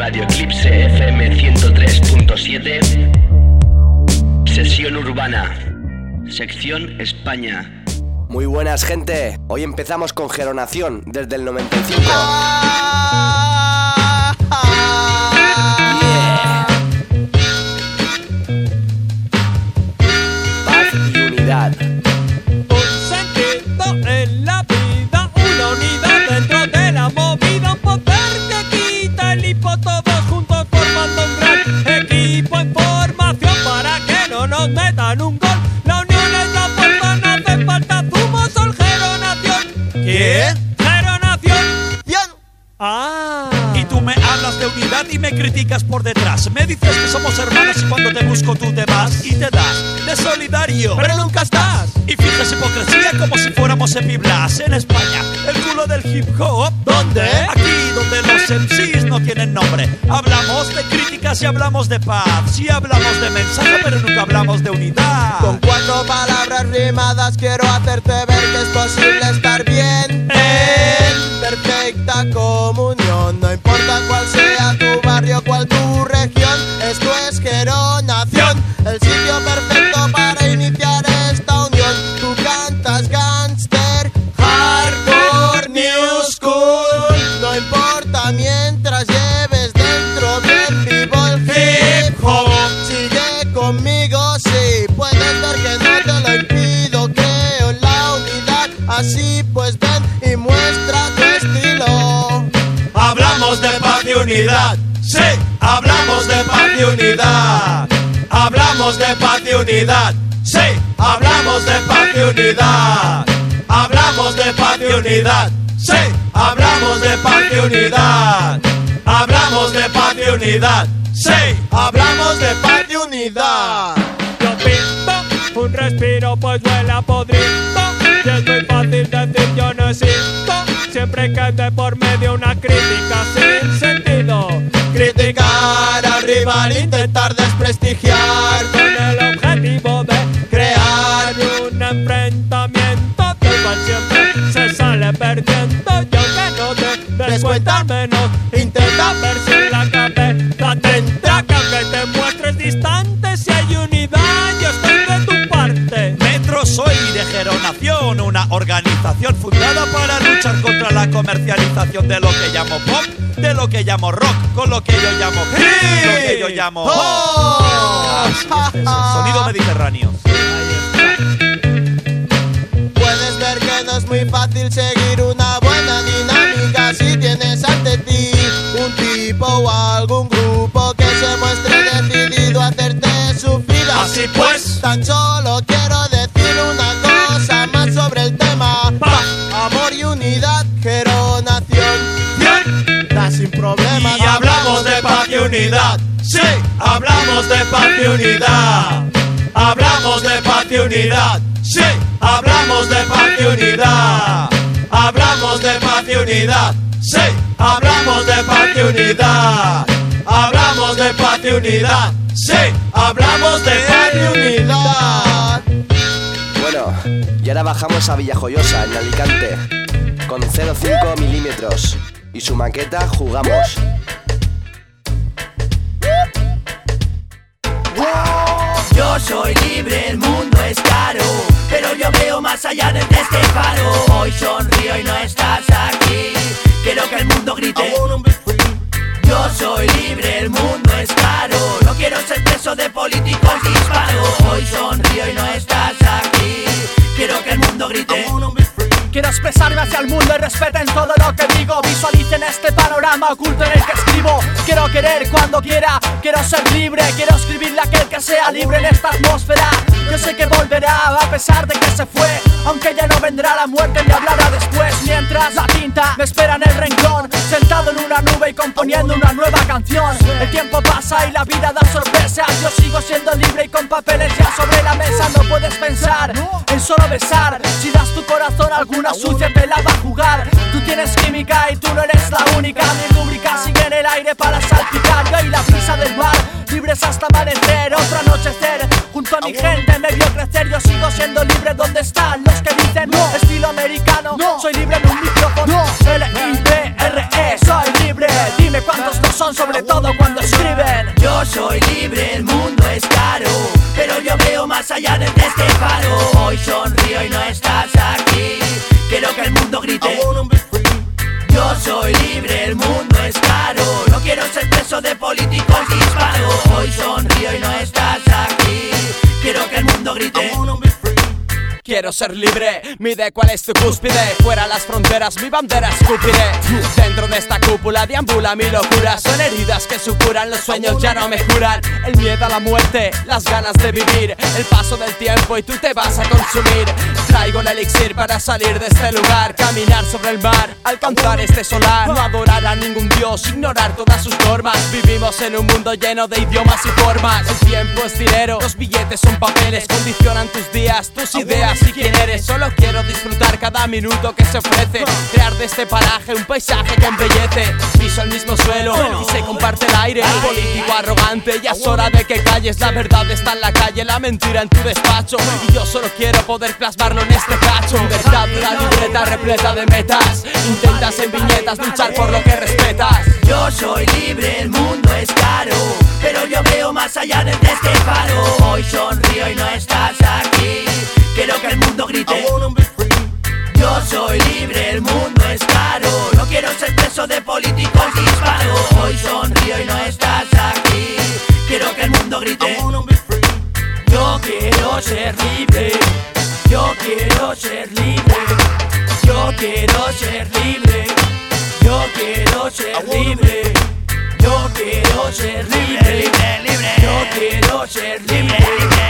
Radio Eclipse FM 103.7. Sesión Urbana, sección España. Muy buenas, gente. Hoy empezamos con Geronación desde el 95. Yeah. Paz y unidad. Un sentido en la vida, una unidad dentro de la movida, un poder que quita el hipo, todos juntos formando un gran equipo en formación para que no nos metan un gol. La unión es la fuerza, no hace falta zumo, sol, Geronación. ¿Qué? Geronación. Bien. Y tú me hablas de unidad y me criticas por detrás. Me dices que somos hermanos y cuando te busco tú te vas y te das de solidario, pero nunca estás. Y fijas hipocresía como si fuéramos Epiblas. En España, el culo del hip hop. ¿Dónde? Aquí donde los MCs no tienen nombre. Hablamos de críticas y hablamos de paz. Sí hablamos de mensaje pero nunca hablamos de unidad. Con 4 palabras rimadas quiero hacerte ver que es posible estar bien en perfecta comunión. No importa cuál sea tu barrio, cuál tu región, esto es Geronación, el sitio perfecto para iniciar esta unión. Tú cantas gangster, hardcore, new school, no importa mientras lleves dentro bien vivo el hip hop. Sigue conmigo, sí, puedes ver que no te lo impido. Creo en la unidad, así pues ven y muestra tu estilo. Hablamos de paz y unidad, sí, hablamos de paz y unidad. Hablamos de paz y unidad, sí, hablamos de paz y unidad. Hablamos de paz y unidad, sí, hablamos de paz y unidad. Hablamos de paz y unidad, sí, Hablamos de paz y unidad. Yo pinto un respiro pues huele a podrido. Y es muy fácil decir yo no existo, siempre que de por medio una crítica sin sentido. Criticar al rival, intentar desprestigiar, Con el objetivo de crear un enfrentamiento del cual siempre se sale perdiendo. Y aunque no te des cuenta menos, intenta ver si en la cabeza te entra que aunque te muestres distante, si hay unidad yo estoy de tu parte. Metro soy de Geronación, una organización fundada para luchar contra la comercialización de lo que llamo pop, de lo que llamo rock, con lo que yo llamo hip, lo que yo llamo oh. Este es el sonido mediterráneo. Puedes ver que no es muy fácil seguir una buena dinámica si tienes ante ti un tipo o algún grupo que se muestre decidido a hacerte sufrir. Así pues, tan solo quiero decir una cosa más sobre el tema. Amor y unidad, Geronación, da sin problemas. y hablamos de paz y unidad, sí, hablamos de paz y unidad. Hablamos de paz y unidad, sí, hablamos de paz y unidad. Hablamos de paz y unidad, sí, hablamos de paz y unidad. Hablamos de paz y unidad, sí, hablamos de paz y unidad. Bueno, y ahora bajamos a Villajoyosa, en Alicante, con 0,5 milímetros. Y su maqueta Jugamos. Yo soy libre, el mundo es caro, pero yo veo más allá de este faro. Hoy sonrío y no estás aquí, quiero que el mundo grite. Yo soy libre, el mundo es caro, no quiero ser preso de políticos disparos. Hoy sonrío y no estás aquí, quiero que el mundo grite. Quiero expresarme hacia el mundo y respeten todo lo que digo. Visualicen este panorama oculto en el que escribo. Quiero querer cuando quiera, quiero ser libre. Quiero escribirle a aquel que sea libre en esta atmósfera. Yo sé que volverá a pesar de que se fue, aunque ya no vendrá la muerte ni hablará después. Mientras la tinta me espera en el renglón, sentado en una nube y componiendo una nueva canción. El tiempo pasa y la vida da sorpresas. Yo sigo siendo libre y con papeles ya sobre la mesa. No puedes pensar en solo besar. Si das tu corazón a alguna sucia te la va a jugar. Tú tienes química y tú no eres la única. Mi rúbrica sigue en el aire para salpicar. Yo y la brisa del mar, libres hasta amanecer, otro anochecer. Junto a mi gente me vio crecer. Yo sigo siendo libre. ¿Dónde están los que dicen estilo americano? Soy libre en un micrófono. L-I-B-R-E, soy libre. Dime cuántos no son sobre todo cuando escriben. Yo soy libre, el mundo es caro, pero yo veo más allá desde este faro. Hoy sonrío y no estás aquí, quiero que el mundo grite. Yo soy libre, el mundo es caro, no quiero ser preso de políticos disparos. Hoy sonrío y no estás aquí, quiero que el mundo grite. Quiero ser libre, mide cuál es tu cúspide. Fuera las fronteras, mi bandera escupiré. Dentro de esta cúpula deambula mi locura. Son heridas que supuran, los sueños ya no me curan. El miedo a la muerte, las ganas de vivir, el paso del tiempo y tú te vas a consumir. Traigo el elixir para salir de este lugar, caminar sobre el mar, alcanzar este solar. No adorar a ningún dios, ignorar todas sus normas. Vivimos en un mundo lleno de idiomas y formas. El tiempo es dinero, los billetes son papeles, condicionan tus días, tus ideas y quién eres. Solo quiero disfrutar cada minuto que se ofrece, crear de este paraje un paisaje que embellece. Piso el mismo suelo y se comparte el aire. Político arrogante, ya es hora de que calles. La verdad está en la calle, la mentira en tu despacho, y yo solo quiero poder plasmarlo en este cacho. Verdad, una libreta repleta de metas, intentas en viñetas luchar por lo que respetas. Yo soy libre, el mundo es caro, pero yo veo más allá desde este faro. Hoy sonrío y no estás aquí, quiero que el mundo grite. Yo soy libre, el mundo es caro, no quiero ser preso de políticos disparos. Hoy sonrío y no estás aquí, quiero que el mundo grite. Yo quiero ser libre, yo quiero ser libre, yo quiero ser libre, yo quiero ser libre, yo quiero ser libre, yo quiero ser libre,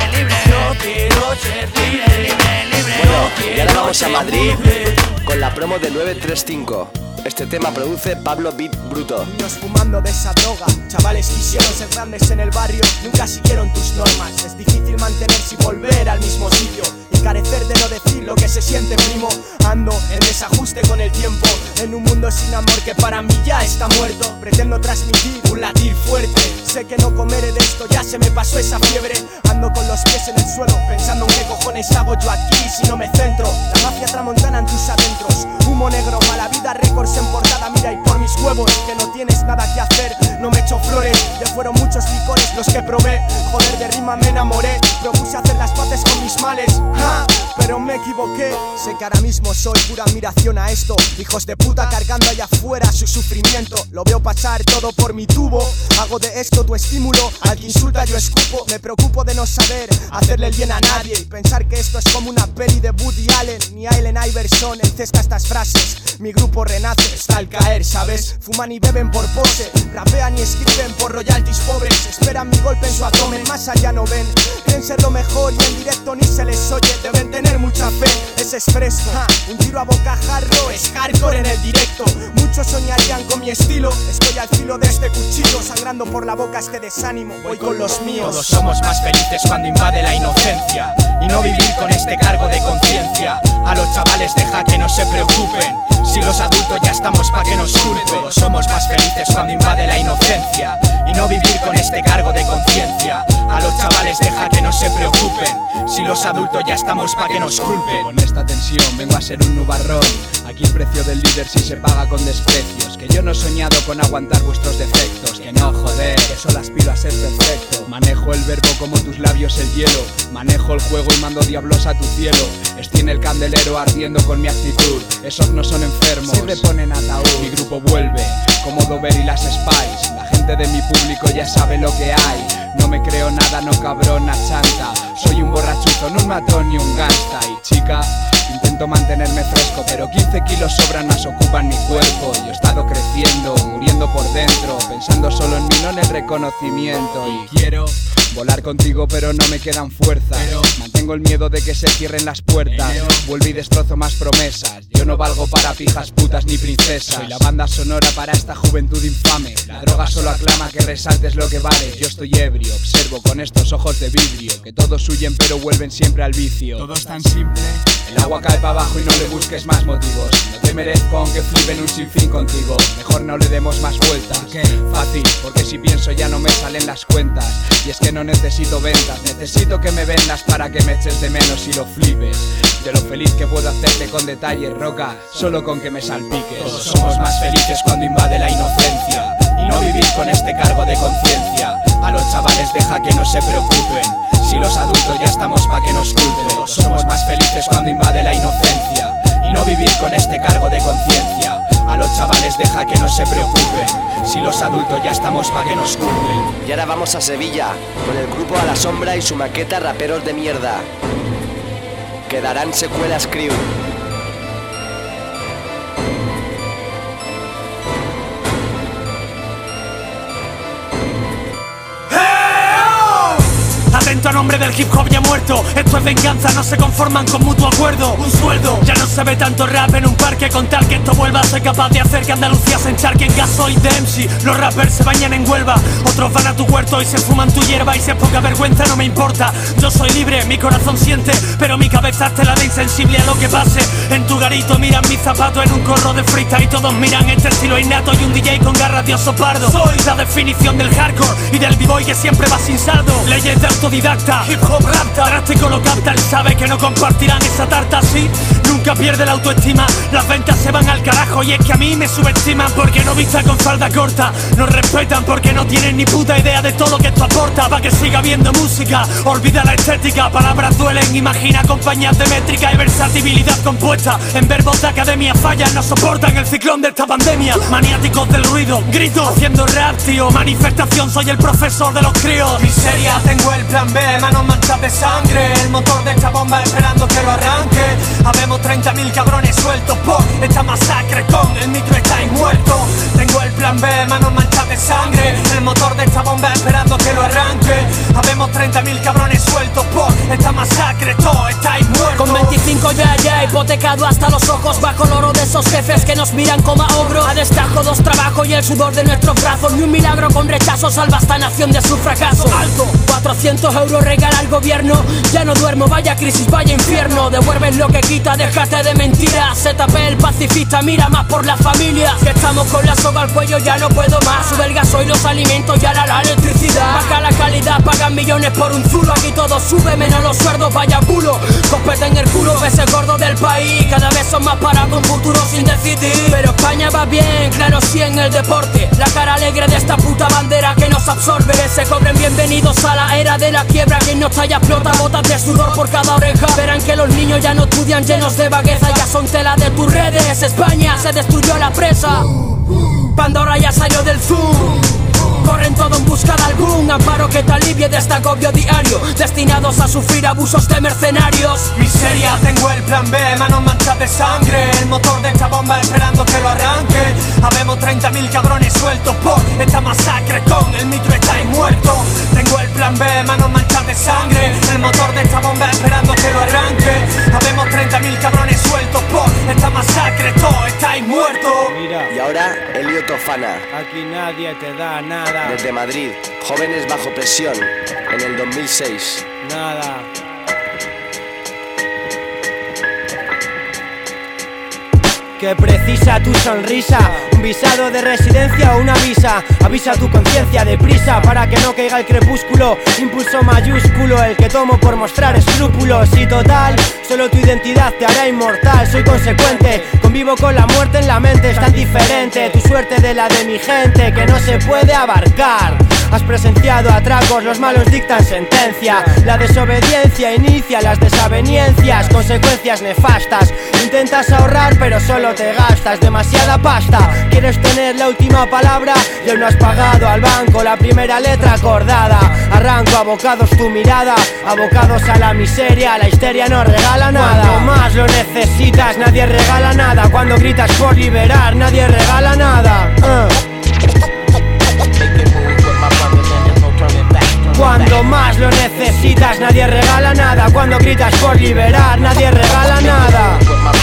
yo quiero ser libre. Bueno, y ahora vamos a Madrid con la promo de 935. Este tema produce Pablo Beat Bruto. Niños fumando de esa droga, chavales quisieron ser grandes en el barrio, nunca siguieron tus normas. Es difícil mantenerse y volver al mismo sitio, y carecer de no decir lo que se siente, primo. Ando en desajuste con el tiempo, en un mundo sin amor que para mí ya está muerto. Pretendo transmitir un latir fuerte, sé que no comeré de esto, ya se me pasó esa fiebre. Ando con los pies en el suelo, pensando en qué cojones hago yo aquí si no me centro. La mafia tramontana en tus adentros, humo negro, mala vida, récords en portada. Mira, y por mis huevos, que no tienes nada que hacer, no me echo flores. Ya fueron muchos licores los que probé, joder, de rima me enamoré. Propuse hacer las paces con mis males, pero me equivoqué. Sé que ahora mismo soy pura admiración a esto, hijos de puta cargando allá afuera su sufrimiento. Lo veo pasar todo por mi tubo, hago de esto tu estímulo. Al que insulta yo escupo, me preocupo de no saber hacerle el bien a nadie, y pensar que esto es como una peli de Woody Allen. Ni Allen Iverson encesta estas frases, mi grupo renace, está al caer, ¿sabes? Fuman y beben por pose, rapean y escriben por royalties pobres. Esperan mi golpe en su abdomen, más allá no ven, creen ser lo mejor y en directo ni se les oye. Deben tener mucha fe, ese es fresco, un tiro a bocajarro, es hardcore en el directo. Muchos soñarían con mi estilo, estoy al filo de este cuchillo, sangrando por la boca este desánimo, voy con los míos. Todos somos más felices cuando invade la inocencia, y no vivir con este cargo de conciencia. A los chavales deja que no se preocupen, si los adultos ya estamos pa' que nos culpen. Todos somos más felices cuando invade la inocencia, y no vivir con este cargo de conciencia. A los chavales deja que no se preocupen, si los adultos ya estamos pa' que nos culpen. Con esta tensión vengo a ser un nubarrón, aquí el precio del líder si se paga con desprecios. Que yo no he soñado con aguantar vuestros defectos, que no, joder, que solo aspiro a ser perfecto. Manejo el verbo como tus labios el hielo, manejo el juego y mando diablos a tu cielo. Estoy en el candelero ardiendo con mi actitud, esos no son enfermos, se reponen ataúd. Mi grupo vuelve, como Dover y las Spice, la gente de mi público ya sabe lo que hay. No me creo nada, no cabrona chanta, soy un borrachuzo, no un matón ni un gangsta. Y chica, intento mantenerme fresco, pero 15 kilos sobran más ocupan mi cuerpo. Yo he estado creciendo, muriendo por dentro, pensando solo en mí, no en el reconocimiento. Y quiero volar contigo pero no me quedan fuerzas, mantengo el miedo de que se cierren las puertas. Vuelvo y destrozo más promesas, yo no valgo para pijas, putas ni princesas. Soy la banda sonora para esta juventud infame, la droga solo aclama que resaltes lo que vales. Yo estoy ebrio, observo con estos ojos de vidrio, que todos huyen pero vuelven siempre al vicio. Todo es tan simple, el agua cae para abajo y no le busques más motivos. No te merezco aunque flipen un sinfín contigo, mejor no le demos más vueltas. Fácil, porque si pienso ya no me salen las cuentas. Y es que no necesito ventas, necesito que me vendas para que me eches de menos y lo flipes. De lo feliz que puedo hacerte con detalles, roca, solo con que me salpiques. Todos somos más felices cuando invade la inocencia, y y no vivir con este cargo de conciencia. A los chavales deja que no se preocupen, si los adultos ya estamos pa' que nos culpen. Todos somos más felices cuando invade la inocencia y no vivir con este cargo de conciencia. A los chavales deja que no se preocupen, si los adultos ya estamos pa' que nos culpen. Y ahora vamos a Sevilla, con el grupo A la Sombra y su maqueta Raperos de Mierda. Quedarán secuelas Crew. Atento a nombre del hip hop ya muerto. Esto es venganza, no se conforman con mutuo acuerdo. Un sueldo, ya no se ve tanto rap en un parque. Con tal que esto vuelva, soy capaz de hacer que Andalucía se encharque en gasoil de MC. Los rappers se bañan en Huelva, otros van a tu huerto y se fuman tu hierba. Y si es poca vergüenza no me importa, yo soy libre, mi corazón siente, pero mi cabeza te la de insensible a lo que pase. En tu garito miran mis zapatos en un corro de freestyle y todos miran este estilo innato y un DJ con garras de oso pardo. Soy la definición del hardcore y del b-boy que siempre va sin saldo. Leyes de autodidacta, hip hop rapta, drástico lo capta, él sabe que no compartirán esa tarta así. Nunca pierde la autoestima, las ventas se van al carajo y es que a mí me subestiman porque no vista con falda corta. Nos respetan porque no tienen ni puta idea de todo lo que esto aporta. Pa' que siga viendo música, olvida la estética, palabras duelen, imagina compañías de métrica y versatilidad compuesta. En verbos de academia fallan, no soportan el ciclón de esta pandemia. Maniáticos del ruido, grito haciendo rap, tío. Manifestación, soy el profesor de los críos. Miseria, tengo el plan B, manos manchas de sangre. El motor de esta bomba esperando que lo arranque. Habemos 30.000 cabrones sueltos por esta masacre. Con el micro estáis muertos. Tengo el plan B, manos manchas de sangre. El motor de esta bomba esperando que lo arranque. Habemos 30.000 cabrones sueltos por esta masacre. Todos estáis muertos. Con 25 ya hipotecado hasta los ojos, bajo el oro de esos jefes que nos miran como a ogro. A destajo dos trabajos y el sudor de nuestros brazos. Ni un milagro con rechazo salva esta nación de su fracaso. Alto, 400 euros regala el gobierno. Ya no duermo, vaya crisis, vaya infierno. Devuelves lo que quita, déjate de mentiras. ZP el pacifista, mira más por la familia. Si estamos con la soga al cuello ya no puedo más. Sube el gasoil, los alimentos y ahora la electricidad. Baja la calidad, pagan millones por un zulo. Aquí todo sube, menos los sueldos, vaya bulo. Copete en el culo, ves el gordo del país. Cada vez son más parados, un futuro sin decidir. Pero España va bien, claro sí en el deporte. La cara alegre de esta puta bandera que nos absorbe. Que se cobren bienvenidos a la era de la quiebra. Quien no talla explota, botas de sudor por cada oreja. Verán que los niños ya no estudian llenos de vagueza. Ya son tela de tus redes. España se destruyó la presa. Pandora ya salió del Zoom. Corren todo en busca de algún amparo que te alivie de este agobio diario. Destinados a sufrir abusos de mercenarios. Miseria, tengo el plan B, manos manchas de sangre. El motor de esta bomba esperando que lo arranque. Habemos 30.000 cabrones sueltos por esta masacre. Con el micro estáis muertos. Tengo el plan B, manos manchas de sangre. El motor de esta bomba esperando que lo arranque. Habemos 30.000 cabrones sueltos por esta masacre. Todos estáis muertos. Y ahora Elio Tofana. Aquí nadie te da nada. Desde Madrid, Jóvenes bajo presión, en el 2006. Nada. Que precisa tu sonrisa, un visado de residencia o una visa. Avisa tu conciencia deprisa para que no caiga el crepúsculo. Impulso mayúsculo, el que tomo por mostrar escrúpulos. Y total, solo tu identidad te hará inmortal. Soy consecuente, convivo con la muerte en la mente. Es tan diferente tu suerte de la de mi gente que no se puede abarcar. Has presenciado atracos, los malos dictan sentencia. La desobediencia inicia las desavenencias, consecuencias nefastas. Intentas ahorrar pero solo te gastas demasiada pasta. Quieres tener la última palabra y aún no has pagado al banco la primera letra acordada. Arranco abocados tu mirada, abocados a la miseria. La histeria no regala nada. Cuanto más lo necesitas, nadie regala nada. Cuando gritas por liberar, nadie regala nada. Cuando más lo necesitas, nadie regala nada. Cuando gritas por liberar, nadie regala nada.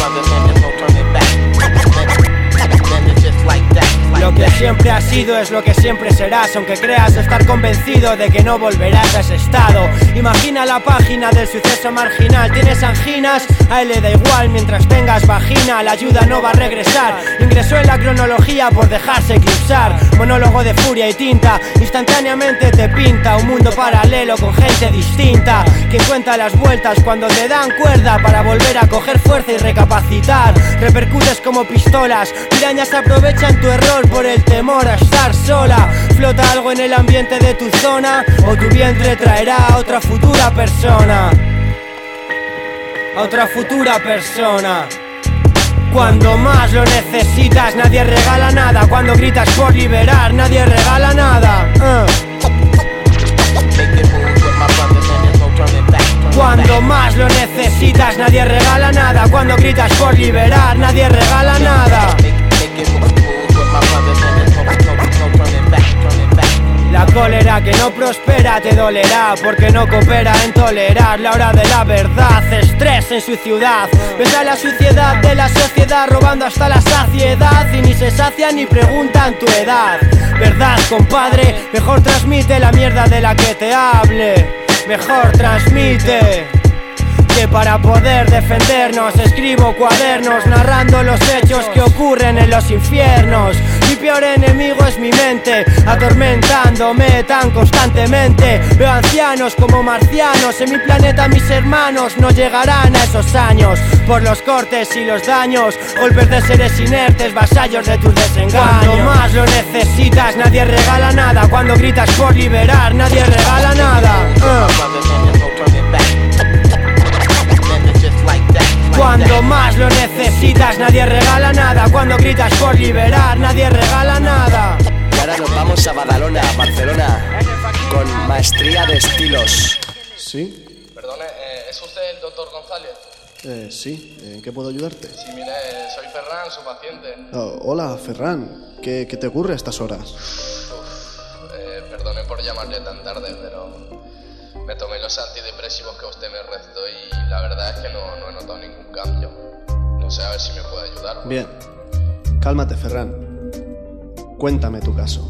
Lo que siempre has sido es lo que siempre serás, aunque creas estar convencido de que no volverás a ese estado. Imagina la página del suceso marginal. Tienes anginas, a él le da igual mientras tengas vagina. La ayuda no va a regresar. Ingresó en la cronología por dejarse eclipsar. Monólogo de furia y tinta, instantáneamente te pinta un mundo paralelo con gente distinta. Quien cuenta las vueltas cuando te dan cuerda para volver a coger fuerza y recapacitar. Repercutes como pistolas, pirañas aprovechan tu error por el temor a estar sola. Flota algo en el ambiente de tu zona, o tu vientre traerá a otra futura persona. A otra futura persona. Cuando más lo necesitas, nadie regala nada. Cuando gritas por liberar, nadie regala nada. Cuando más lo necesitas, nadie regala nada. Cuando gritas por liberar, nadie regala nada. La cólera que no prospera te dolerá, porque no coopera en tolerar la hora de la verdad. Estrés en su ciudad, ves a la suciedad de la sociedad robando hasta la saciedad, y ni se sacian ni preguntan tu edad. Verdad, compadre, mejor transmite la mierda de la que te hable. Mejor transmite. Que para poder defendernos escribo cuadernos narrando los hechos que ocurren en los infiernos. Mi peor enemigo es mi mente, atormentándome tan constantemente. Veo ancianos como marcianos, en mi planeta mis hermanos no llegarán a esos años. Por los cortes y los daños, golpes de seres inertes, vasallos de tus desengaños. Cuando más lo necesitas, nadie regala nada. Cuando gritas por liberar, nadie regala nada. Cuando más lo necesitas, nadie regala nada. Cuando gritas por liberar, nadie regala nada. Y ahora nos vamos a Badalona, Barcelona, con maestría de estilos. ¿Sí? Perdone, ¿es usted el doctor González? Sí, ¿en qué puedo ayudarte? Sí, mire, soy Ferran, su paciente. Hola, Ferran, ¿qué te ocurre a estas horas? Perdone por llamarle tan tarde, pero me tomé los antidepresivos que usted me recetó y la verdad es que no he notado ningún cambio. No sé, a ver si me puede ayudar. Bien, cálmate, Ferran. Cuéntame tu caso.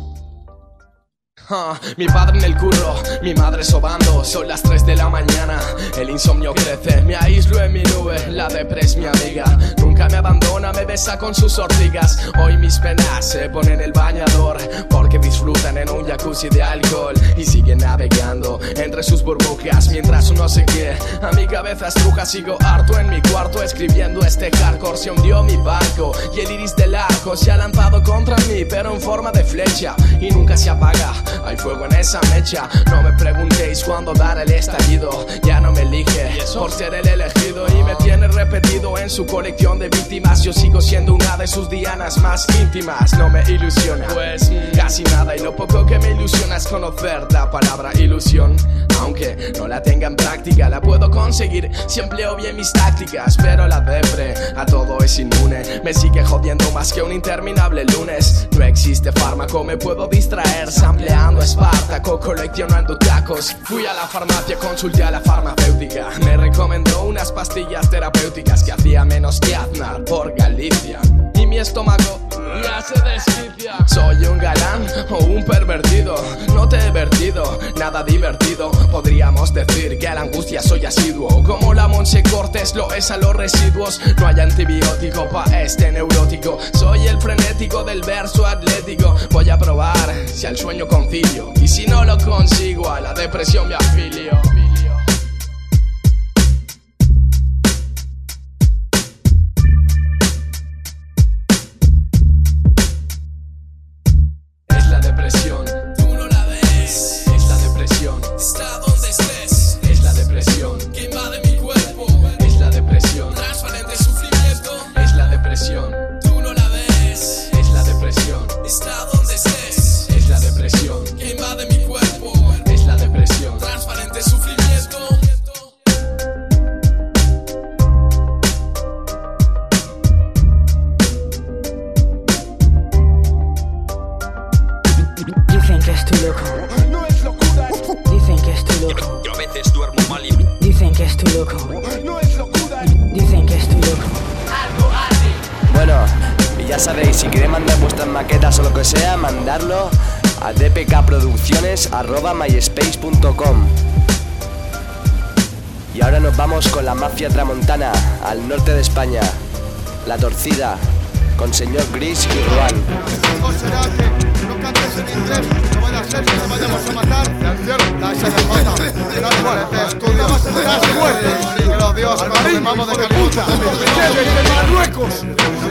Mi padre en el curro, mi madre sobando. Son las 3 de la mañana, el insomnio crece. Me aíslo en mi nube, la depre es mi amiga. Nunca me abandona, me besa con sus ortigas. Hoy mis penas se ponen el bañador, porque disfrutan en un jacuzzi de alcohol y siguen navegando entre sus burbujas mientras uno se quiere. A mi cabeza estruja, sigo harto en mi cuarto escribiendo este hardcore. Se hundió mi barco y el iris del arco se ha lanzado contra mí, pero en forma de flecha y nunca se apaga. Hay fuego en esa mecha. No me preguntéis cuándo dará el estallido. Ya no me elige por ser el elegido y me tiene repetido en su colección de víctimas. Yo sigo siendo una de sus dianas más íntimas. No me ilusiona, pues casi nada. Y lo poco que me ilusiona es conocer la palabra ilusión. Aunque no la tenga en práctica, la puedo conseguir si empleo bien mis tácticas. Pero la depre a todo es inmune. Me sigue jodiendo más que un interminable lunes. No existe fármaco, me puedo distraer sampleando Espartaco, coleccionando tacos. Fui a la farmacia, consulté a la farmacéutica. Me recomendó unas pastillas terapéuticas que hacía menos que Aznar por Galicia. Y mi estómago ya se desquicia. ¿Soy un galán o un pervertido? No te he vertido, nada divertido. Podríamos decir que a la angustia soy asiduo, como la Monse Cortés lo es a los residuos. No hay antibiótico pa' este neurótico. Soy el frenético del verso atlético. Voy a probar si al sueño concilio, y si no lo consigo a la depresión me afilio. Es la depresión, tú no la ves. Es la depresión, está donde estés. Es la depresión, que invade mi cuerpo. Es la depresión, transparente sufrimiento. Es la depresión, tú no la ves. Es la depresión, está donde estés. Es la depresión, que invade mi cuerpo. Es la depresión, transparente sufrimiento. Dicen que estoy loco. No es locura. Dicen que estoy loco. Yo a veces duermo mal y... Dicen que estoy loco. No es locura. Dicen que estoy loco. Bueno, y ya sabéis, si queréis mandar vuestras maquetas o lo que sea, mandarlo a dpkproducciones@myspace.com. Y ahora nos vamos con la mafia tramontana, al norte de España. La Torcida, con Señor Gris y Ruan. No cantes en inglés, no vaya a ser que nos vayamos a matar. La SDJ, este estudio, las muertes. Que los dioses cuando me mamo de caliputa. ¡De Marruecos!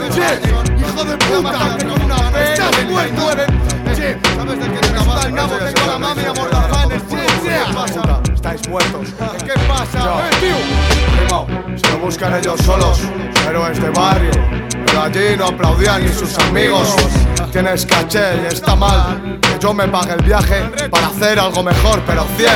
¡Hijo de puta! ¡Estás muerto! ¿Sabes de quién es la base? Tengo la mami amordazada en el culo. ¿Qué pasa? Estáis muertos. ¿Qué pasa? tío! Primo, se lo buscan ellos solos, héroes de barrio. Pero allí no aplaudían ni sus amigos. Tienes caché y está mal que yo me pague el viaje para hacer algo mejor, pero 100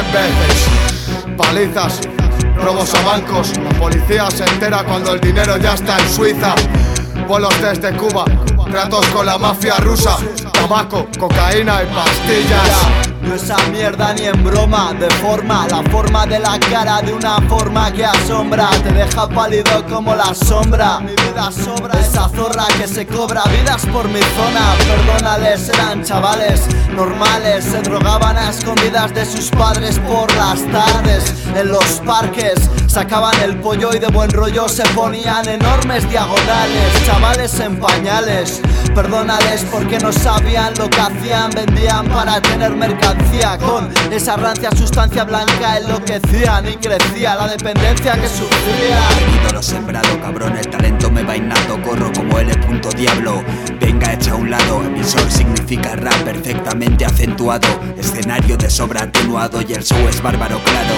veces. Palizas, robos a bancos, la policía se entera cuando el dinero ya está en Suiza. Vuelos desde Cuba, tratos con la mafia rusa, tabaco, cocaína y pastillas. No esa mierda ni en broma, deforma la forma de la cara de una forma que asombra. Te deja pálido como la sombra. Mi vida sobra, esa zorra que se cobra vidas por mi zona. Perdónales, eran chavales normales. Se drogaban a escondidas de sus padres por las tardes. En los parques sacaban el pollo y de buen rollo se ponían enormes diagonales. Chavales en pañales, perdónales porque no sabían lo que hacían. Vendían para tener mercancía. Con esa rancia sustancia blanca enloquecían y crecía la dependencia que sufría. Venido lo sembrado, cabrón, el talento me va innato. Corro como L. Diablo. Venga, echa a un lado. Emisor significa rap perfectamente acentuado. Escenario de sobra atenuado y el show es bárbaro, claro.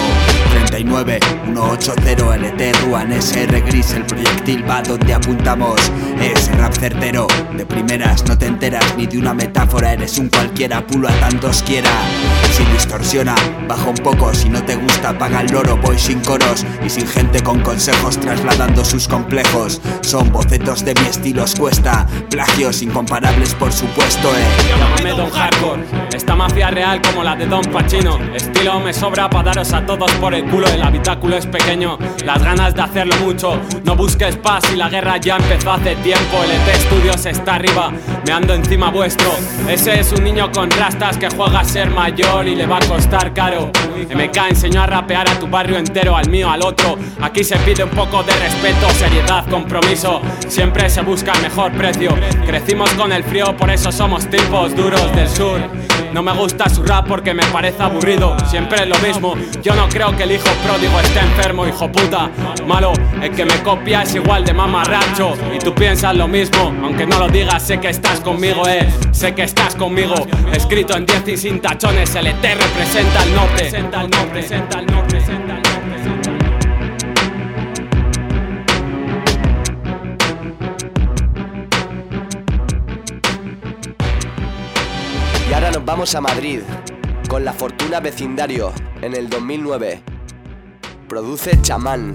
39, 180, LT, Ruan, SR Gris. El proyectil va donde apuntamos. Es rap certero. De primeras no te enteras ni de una metáfora. Eres un cualquiera, pulo a tantos quiera. Si distorsiona, baja un poco. Si no te gusta, paga el loro. Voy sin coros y sin gente con consejos trasladando sus complejos. Son bocetos de mi estilo, os cuesta. Plagios incomparables, por supuesto, Llámame Don Hardcore. Esta mafia real como la de Don Pacino. Estilo me sobra para daros a todos por el culo. El habitáculo es pequeño, las ganas de hacerlo mucho. No busques paz y la guerra ya empezó hace tiempo. El ET Studios está arriba, me ando encima vuestro. Ese es un niño con rastas que juega a ser mayor y le va a costar caro. MK enseñó a rapear a tu barrio entero, al mío, al otro. Aquí se pide un poco de respeto, seriedad, compromiso. Siempre se busca el mejor precio. Crecimos con el frío, por eso somos tipos duros del sur. No me gusta su rap porque me parece aburrido. Siempre es lo mismo, yo no creo que el hijo pródigo esté enfermo, hijo puta. Malo, el que me copia es igual de mamarracho. Y tú piensas lo mismo, aunque no lo digas, sé que estás conmigo, sé que estás conmigo. Escrito en 10 y sin tachones, el ET representa el norte. Representa el norte, representa el norte, representa el norte. Y ahora nos vamos a Madrid, con La Fortuna Vecindario, en el 2009. Produce Chamán.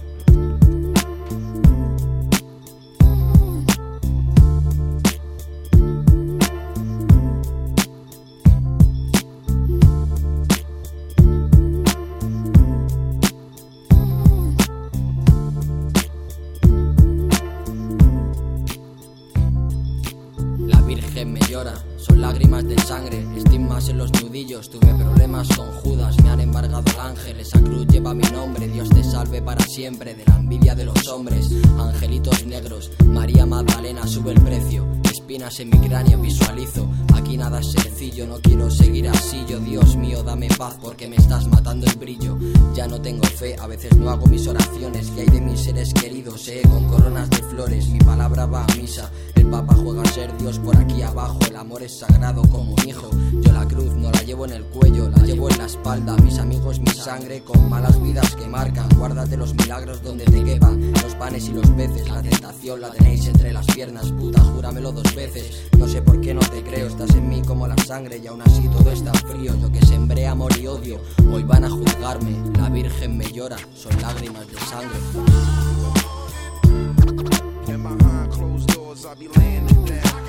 Me llora, son lágrimas de sangre, estigmas en los nudillos. Tuve problemas con Judas, me han embargado el ángel. Esa cruz lleva mi nombre, Dios te salve para siempre de la envidia de los hombres. Angelitos negros, María Magdalena sube el precio. Espinas en mi cráneo visualizo, aquí nada es sencillo. No quiero seguir así, yo Dios mío dame paz porque me estás matando el brillo. Ya no tengo fe, a veces no hago mis oraciones. ¿Qué hay de mis seres queridos, con coronas de flores? Mi palabra va a misa, el Papa juega a ser Dios por aquí abajo. El amor es sagrado como un hijo. Yo la cruz no la llevo en el cuello, la llevo en la espalda. Mis amigos, mi sangre con malas vidas que marcan. Guárdate los milagros donde te quepan los panes y los peces. La tentación la tenéis entre las piernas, puta, júramelo 2 veces. No sé por qué no te creo, estás en mí como la sangre y aún así todo está frío. Yo que sembré amor y odio, hoy van a juzgarme. La Virgen me llora, son lágrimas de sangre. I'll be laying it down.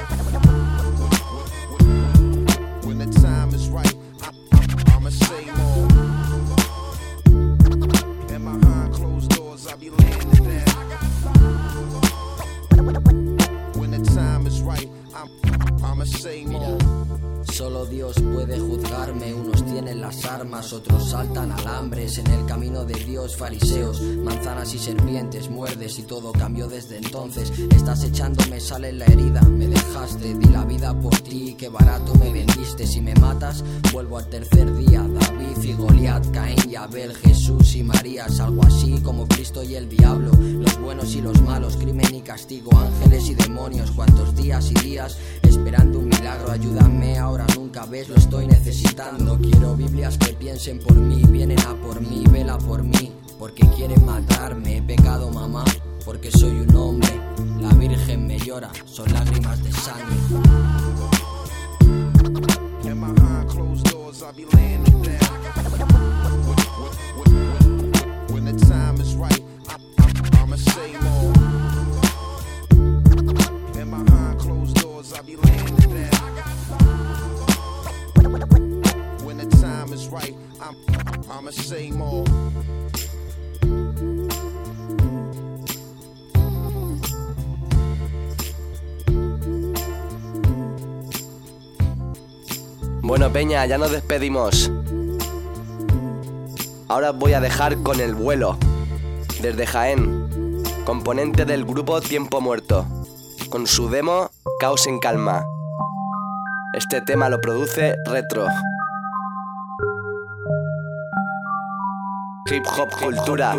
When the time is right, I'ma say more. And behind closed doors, I'll be laying it down. When the time is right, I'ma say more. solo Dios puede juzgarme. Unos tienen las armas, otros saltan alambres. En el camino de Dios, fariseos, manzanas y serpientes, muerdes y todo cambió desde entonces. Estás echándome sal en la herida, me dejaste, di la vida por ti, qué barato me vendiste. Si me matas, vuelvo al tercer día. David y Goliat, Caín y Abel, Jesús y María, algo así como Cristo y el diablo, los buenos y los malos, crimen y castigo, ángeles y demonios. Cuántos días y días esperando un milagro, ayúdame ahora, nunca ves, lo estoy necesitando. Quiero Biblias que piensen por mí, vienen a por mí, vela por mí, porque quieren matarme. He pecado, mamá, porque soy un hombre. La Virgen me llora, son lágrimas de sangre. When the time is right, I'ma say more. And behind closed doors, I'll be laying it down. When the time is right, I'ma say more. Bueno, peña, ya nos despedimos. Ahora os voy a dejar con El Vuelo, desde Jaén, componente del grupo Tiempo Muerto, con su demo Caos en Calma. Este tema lo produce Retro. Hip Hop Cultura.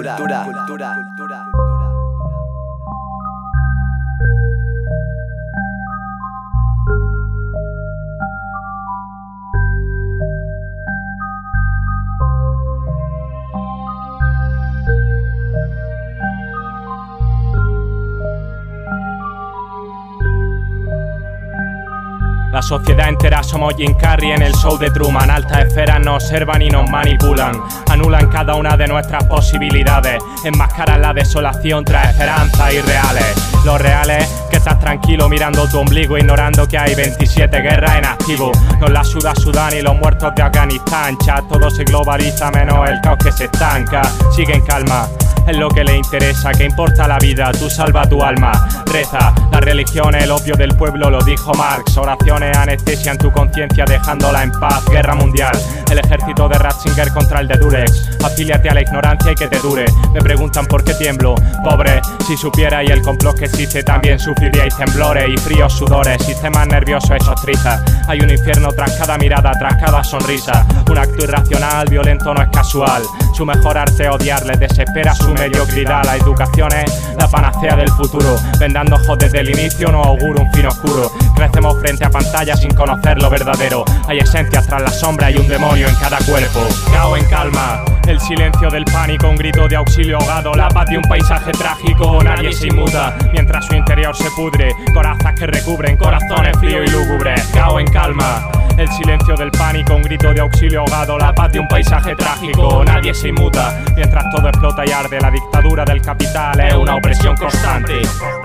La sociedad entera somos Jim Carrey en el show de Truman. Altas esferas nos observan y nos manipulan. Anulan cada una de nuestras posibilidades. Enmascaran la desolación tras esperanzas irreales. Los reales, que estás tranquilo mirando tu ombligo, ignorando que hay 27 guerras en activo. Nos la suda Sudán y los muertos de Afganistán. Chat, todo se globaliza menos el caos que se estanca. Sigue en calma, es lo que le interesa, que importa la vida, tú salva tu alma. Reza, la religión es el opio del pueblo, lo dijo Marx. Oraciones anestesian tu conciencia dejándola en paz. Guerra mundial, el ejército de Ratzinger contra el de Durex. Afíliate a la ignorancia y que te dure. Me preguntan por qué tiemblo, pobre, si supiera y el complot que existe también sufriríais temblores y fríos sudores, sistemas nerviosos hechos trizas. Hay un infierno tras cada mirada, tras cada sonrisa. Un acto irracional, violento no es casual. Su mejor arte es odiarles, desespera su mediocridad. La educación es la panacea del futuro. Vendando ojos desde el inicio nos auguro un fin oscuro. Crecemos frente a pantallas sin conocer lo verdadero. Hay esencias tras la sombra y un demonio en cada cuerpo. Caos en calma, el silencio del pánico, un grito de auxilio ahogado. La paz de un paisaje trágico, nadie se inmuta mientras su interior se pudre. Corazas que recubren corazones fríos y lúgubres. Caos en calma, el silencio del pánico, un grito de auxilio ahogado. La paz de un paisaje trágico, nadie se inmuta mientras todo explota y arde. La dictadura del capital es una opresión constante.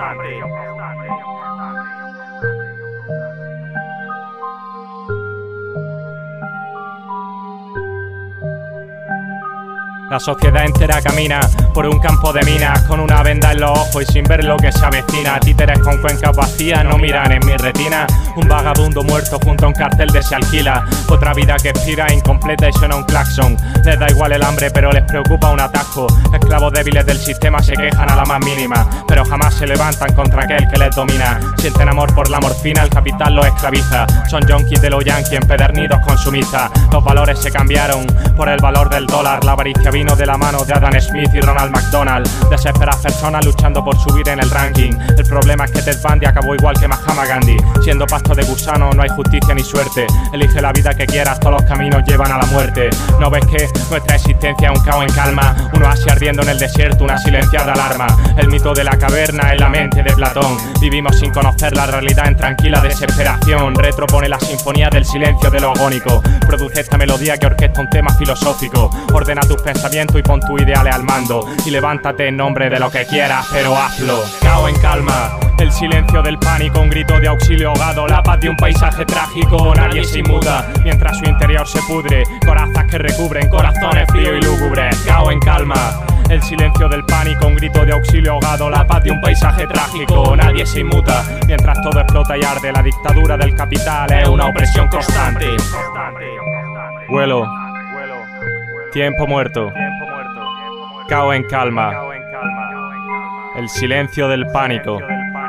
La sociedad entera camina por un campo de minas con una venda en los ojos y sin ver lo que se avecina. Títeres con cuencas vacías no miran en mi retina. Un vagabundo muerto junto a un cartel de se alquila. Otra vida que expira incompleta y suena un claxon. Les da igual el hambre pero les preocupa un atasco. Esclavos débiles del sistema se quejan a la más mínima, pero jamás se levantan contra aquel que les domina. Sienten amor por la morfina, el capital los esclaviza. Son yonkis de los yankees empedernidos consumistas. Los valores se cambiaron por el valor del dólar. La avaricia vino de la mano de Adam Smith y Ronald McDonald. Desesperadas personas luchando por subir en el ranking. El problema es que Ted Bundy acabó igual que Mahatma Gandhi. Siendo pasto de gusano no hay justicia ni suerte. Elige la vida que quieras, todos los caminos llevan a la muerte. ¿No ves que nuestra existencia es un caos en calma? Un oasis ardiendo en el desierto, una silenciada alarma. El mito de la caverna en la mente de Platón. Vivimos sin conocer la realidad en tranquila desesperación. Retro pone la sinfonía del silencio de lo agónico. Produce esta melodía que orquesta un tema filosófico. Ordena tus pensamientos y pon tus ideales al mando. Y levántate en nombre de lo que quieras, pero hazlo. Caos en calma, el silencio del pánico, un grito de auxilio ahogado. La paz de un paisaje trágico, nadie se inmuta mientras su interior se pudre. Corazas que recubren corazones fríos y lúgubres. Caos en calma, El silencio del pánico, un grito de auxilio ahogado, la paz de un paisaje trágico, nadie se inmuta. Mientras todo explota y arde, la dictadura del capital es una opresión constante. Vuelo. Tiempo muerto. Caos en calma. El silencio del pánico.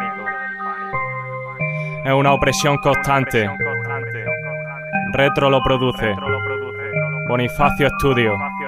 Es una opresión constante. Retro lo produce. Bonifacio Estudio.